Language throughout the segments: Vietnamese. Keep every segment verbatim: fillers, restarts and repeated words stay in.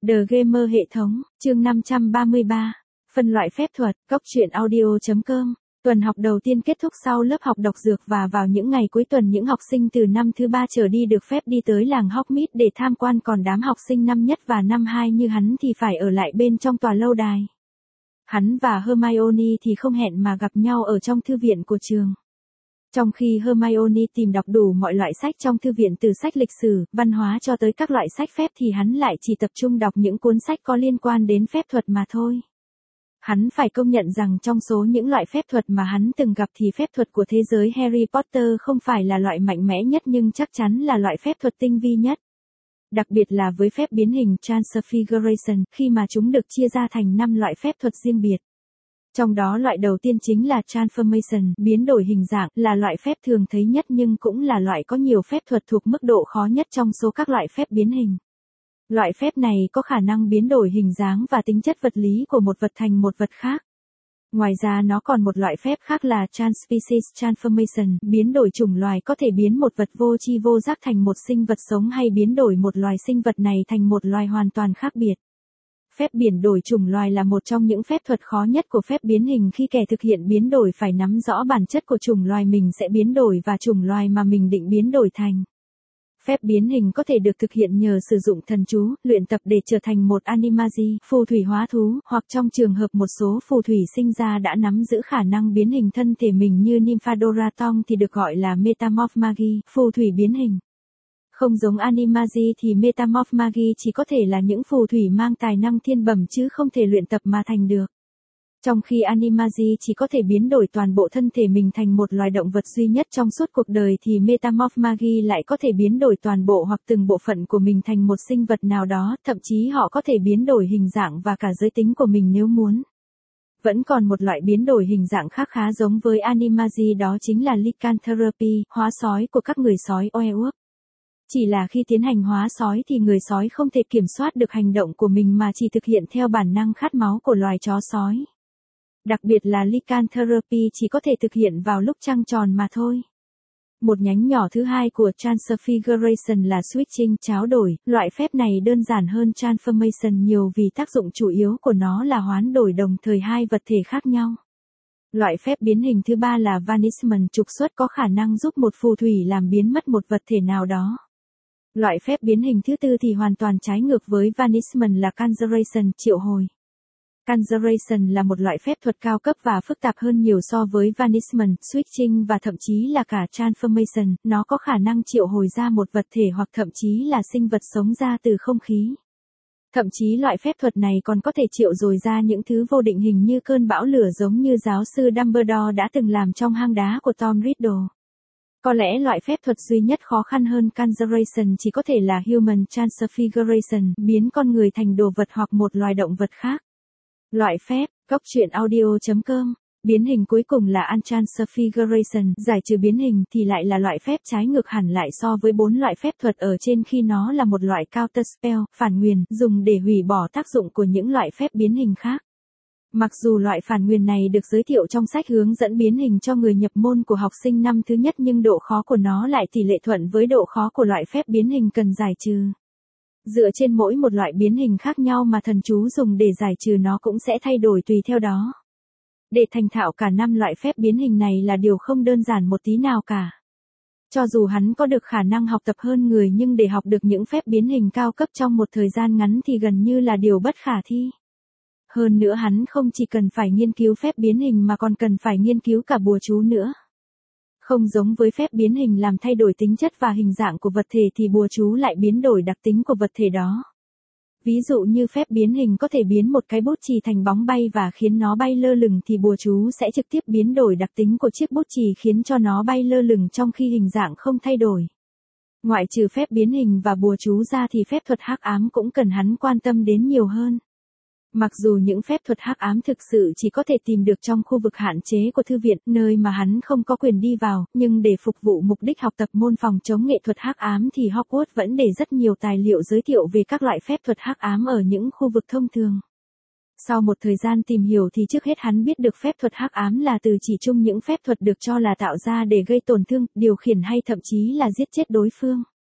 The Gamer hệ thống, chương năm trăm ba mươi ba, phân loại phép thuật, góc truyện audio chấm com. Tuần học đầu tiên kết thúc sau lớp học độc dược và vào những ngày cuối tuần những học sinh từ năm thứ ba trở đi được phép đi tới làng Hogsmeade để tham quan, còn đám học sinh năm nhất và năm hai như hắn thì phải ở lại bên trong tòa lâu đài. Hắn và Hermione thì không hẹn mà gặp nhau ở trong thư viện của trường. Trong khi Hermione tìm đọc đủ mọi loại sách trong thư viện từ sách lịch sử, văn hóa cho tới các loại sách phép thì hắn lại chỉ tập trung đọc những cuốn sách có liên quan đến phép thuật mà thôi. Hắn phải công nhận rằng trong số những loại phép thuật mà hắn từng gặp thì phép thuật của thế giới Harry Potter không phải là loại mạnh mẽ nhất nhưng chắc chắn là loại phép thuật tinh vi nhất. Đặc biệt là với phép biến hình Transfiguration, khi mà chúng được chia ra thành năm loại phép thuật riêng biệt. Trong đó loại đầu tiên chính là Transformation, biến đổi hình dạng, là loại phép thường thấy nhất nhưng cũng là loại có nhiều phép thuật thuộc mức độ khó nhất trong số các loại phép biến hình. Loại phép này có khả năng biến đổi hình dáng và tính chất vật lý của một vật thành một vật khác. Ngoài ra nó còn một loại phép khác là Transpecies Transformation, biến đổi chủng loài, có thể biến một vật vô tri vô giác thành một sinh vật sống hay biến đổi một loài sinh vật này thành một loài hoàn toàn khác biệt. Phép biến đổi chủng loài là một trong những phép thuật khó nhất của phép biến hình, khi kẻ thực hiện biến đổi phải nắm rõ bản chất của chủng loài mình sẽ biến đổi và chủng loài mà mình định biến đổi thành. Phép biến hình có thể được thực hiện nhờ sử dụng thần chú, luyện tập để trở thành một animagi, phù thủy hóa thú, hoặc trong trường hợp một số phù thủy sinh ra đã nắm giữ khả năng biến hình thân thể mình như Nymphadora Tongue thì được gọi là Metamorph Magi, phù thủy biến hình. Không giống animagi thì Metamorph Magi chỉ có thể là những phù thủy mang tài năng thiên bẩm chứ không thể luyện tập mà thành được. Trong khi animagi chỉ có thể biến đổi toàn bộ thân thể mình thành một loài động vật duy nhất trong suốt cuộc đời thì Metamorph Magi lại có thể biến đổi toàn bộ hoặc từng bộ phận của mình thành một sinh vật nào đó, thậm chí họ có thể biến đổi hình dạng và cả giới tính của mình nếu muốn. Vẫn còn một loại biến đổi hình dạng khác khá giống với animagi, đó chính là lycanthropy, hóa sói của các người sói werewolf. Chỉ là khi tiến hành hóa sói thì người sói không thể kiểm soát được hành động của mình mà chỉ thực hiện theo bản năng khát máu của loài chó sói. Đặc biệt là lycanthropy chỉ có thể thực hiện vào lúc trăng tròn mà thôi. Một nhánh nhỏ thứ hai của Transfiguration là switching, tráo đổi. Loại phép này đơn giản hơn Transformation nhiều vì tác dụng chủ yếu của nó là hoán đổi đồng thời hai vật thể khác nhau. Loại phép biến hình thứ ba là Vanishment, trục xuất, có khả năng giúp một phù thủy làm biến mất một vật thể nào đó. Loại phép biến hình thứ tư thì hoàn toàn trái ngược với Vanishment là Conjuration, triệu hồi. Conjuration là một loại phép thuật cao cấp và phức tạp hơn nhiều so với Vanishment, Switching và thậm chí là cả Transformation. Nó có khả năng triệu hồi ra một vật thể hoặc thậm chí là sinh vật sống ra từ không khí. Thậm chí loại phép thuật này còn có thể triệu hồi ra những thứ vô định hình như cơn bão lửa, giống như giáo sư Dumbledore đã từng làm trong hang đá của Tom Riddle. Có lẽ loại phép thuật duy nhất khó khăn hơn Conjuration chỉ có thể là Human Transfiguration, biến con người thành đồ vật hoặc một loài động vật khác. Loại phép, góc truyện audio chấm com. Biến hình cuối cùng là Untransfiguration, giải trừ biến hình, thì lại là loại phép trái ngược hẳn lại so với bốn loại phép thuật ở trên, khi nó là một loại counter spell, phản nguyền, dùng để hủy bỏ tác dụng của những loại phép biến hình khác. Mặc dù loại phản nguyền này được giới thiệu trong sách hướng dẫn biến hình cho người nhập môn của học sinh năm thứ nhất nhưng độ khó của nó lại tỷ lệ thuận với độ khó của loại phép biến hình cần giải trừ. Dựa trên mỗi một loại biến hình khác nhau mà thần chú dùng để giải trừ nó cũng sẽ thay đổi tùy theo đó. Để thành thạo cả năm loại phép biến hình này là điều không đơn giản một tí nào cả. Cho dù hắn có được khả năng học tập hơn người nhưng để học được những phép biến hình cao cấp trong một thời gian ngắn thì gần như là điều bất khả thi. Hơn nữa hắn không chỉ cần phải nghiên cứu phép biến hình mà còn cần phải nghiên cứu cả bùa chú nữa. Không giống với phép biến hình làm thay đổi tính chất và hình dạng của vật thể thì bùa chú lại biến đổi đặc tính của vật thể đó. Ví dụ như phép biến hình có thể biến một cái bút chì thành bóng bay và khiến nó bay lơ lửng thì bùa chú sẽ trực tiếp biến đổi đặc tính của chiếc bút chì khiến cho nó bay lơ lửng trong khi hình dạng không thay đổi. Ngoại trừ phép biến hình và bùa chú ra thì phép thuật hắc ám cũng cần hắn quan tâm đến nhiều hơn. Mặc dù những phép thuật hắc ám thực sự chỉ có thể tìm được trong khu vực hạn chế của thư viện, nơi mà hắn không có quyền đi vào, nhưng để phục vụ mục đích học tập môn phòng chống nghệ thuật hắc ám thì Hogwarts vẫn để rất nhiều tài liệu giới thiệu về các loại phép thuật hắc ám ở những khu vực thông thường. Sau một thời gian tìm hiểu thì trước hết hắn biết được phép thuật hắc ám là từ chỉ chung những phép thuật được cho là tạo ra để gây tổn thương, điều khiển hay thậm chí là giết chết đối phương.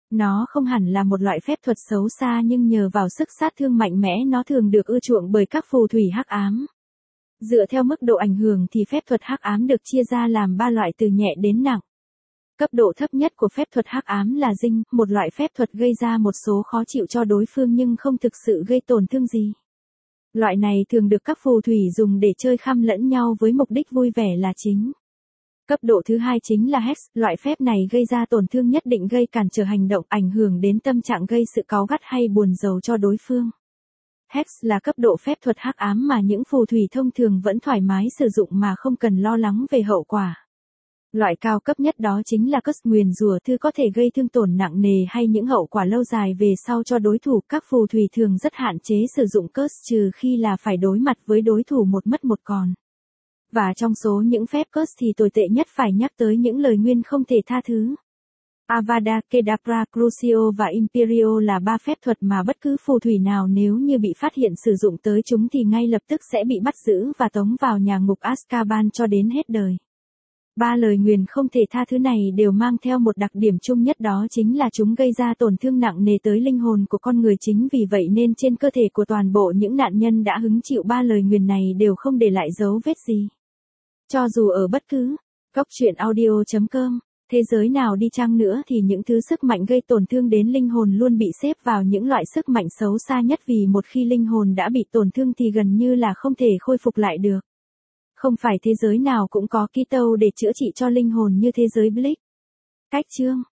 Nó không hẳn là một loại phép thuật xấu xa nhưng nhờ vào sức sát thương mạnh mẽ nó thường được ưa chuộng bởi các phù thủy hắc ám. Dựa theo mức độ ảnh hưởng thì phép thuật hắc ám được chia ra làm ba loại từ nhẹ đến nặng. Cấp độ thấp nhất của phép thuật hắc ám là dinh, một loại phép thuật gây ra một số khó chịu cho đối phương nhưng không thực sự gây tổn thương gì. Loại này thường được các phù thủy dùng để chơi khăm lẫn nhau với mục đích vui vẻ là chính. Cấp độ thứ hai chính là Hex, loại phép này gây ra tổn thương nhất định, gây cản trở hành động, ảnh hưởng đến tâm trạng, gây sự cáu gắt hay buồn rầu cho đối phương. Hex là cấp độ phép thuật hắc ám mà những phù thủy thông thường vẫn thoải mái sử dụng mà không cần lo lắng về hậu quả. Loại cao cấp nhất đó chính là Curse, nguyền rủa thư có thể gây thương tổn nặng nề hay những hậu quả lâu dài về sau cho đối thủ. Các phù thủy thường rất hạn chế sử dụng Curse trừ khi là phải đối mặt với đối thủ một mất một còn. Và trong số những phép Curse thì tồi tệ nhất phải nhắc tới những lời nguyền không thể tha thứ. Avada Kedavra, Crucio và Imperio là ba phép thuật mà bất cứ phù thủy nào nếu như bị phát hiện sử dụng tới chúng thì ngay lập tức sẽ bị bắt giữ và tống vào nhà ngục Azkaban cho đến hết đời. Ba lời nguyền không thể tha thứ này đều mang theo một đặc điểm chung nhất, đó chính là chúng gây ra tổn thương nặng nề tới linh hồn của con người. Chính vì vậy nên trên cơ thể của toàn bộ những nạn nhân đã hứng chịu ba lời nguyền này đều không để lại dấu vết gì. Cho dù ở bất cứ góc truyện audio chấm com thế giới nào đi chăng nữa thì những thứ sức mạnh gây tổn thương đến linh hồn luôn bị xếp vào những loại sức mạnh xấu xa nhất, vì một khi linh hồn đã bị tổn thương thì gần như là không thể khôi phục lại được. Không phải thế giới nào cũng có Kitô để chữa trị cho linh hồn như thế giới Blix. Cách chương